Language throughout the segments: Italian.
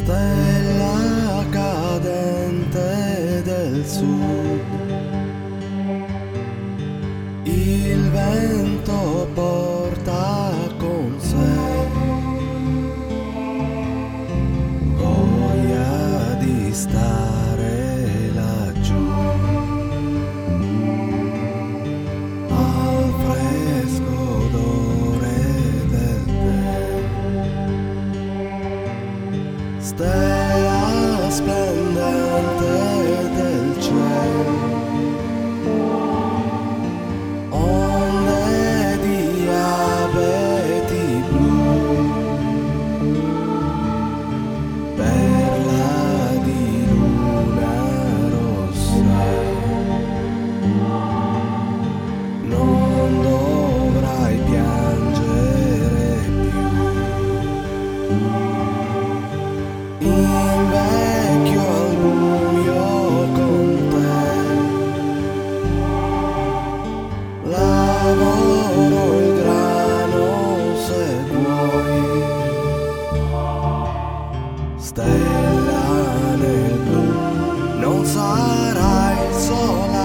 Stella cadente del sud, il vento porta con sé voglia di stare laggiù, al fresco odore del tè. Stella splendente del cielo, onde di abeti blu, perla di luna rossa, non dovrai piangere più. Invecchio al buio con te, lavoro il grano se vuoi, stella nel blu, non sarai sola,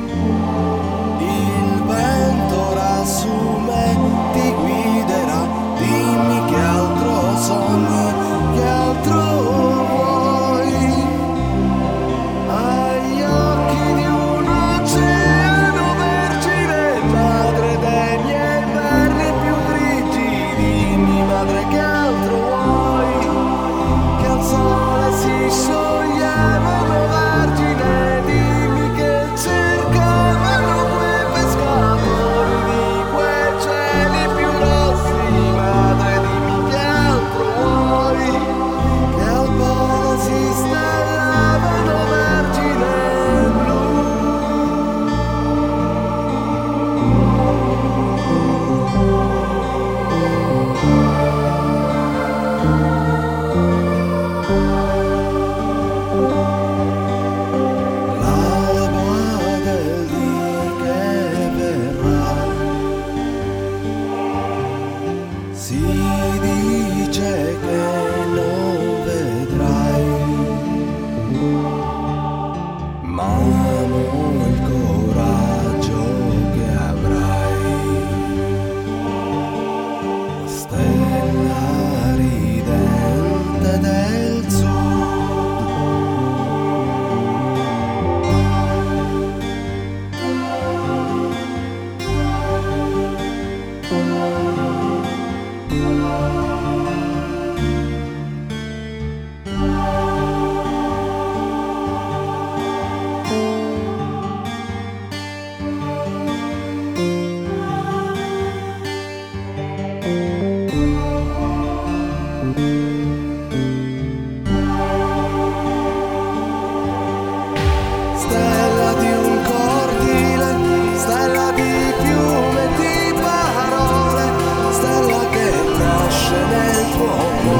il vento rassume, ti guiderà, dimmi che altro sogni, che altro vuoi, agli occhi di un oceano vergine, madre dei miei inverni più grigi, dimmi madre che altro vuoi, che al sole si scioglievano vergine, dimmi che cercavano quei pescatori di quei cieli più rossi, madre dimmi che altro vuoi, che al polo si stellavano vergine blu. L'alba del dì che verrà, si dice che non vedrai, ma non il coraggio che avrai. Stella ridente del sud, stella di un cortile, stella di piume, di parole, stella che nasce nel tuo cuore.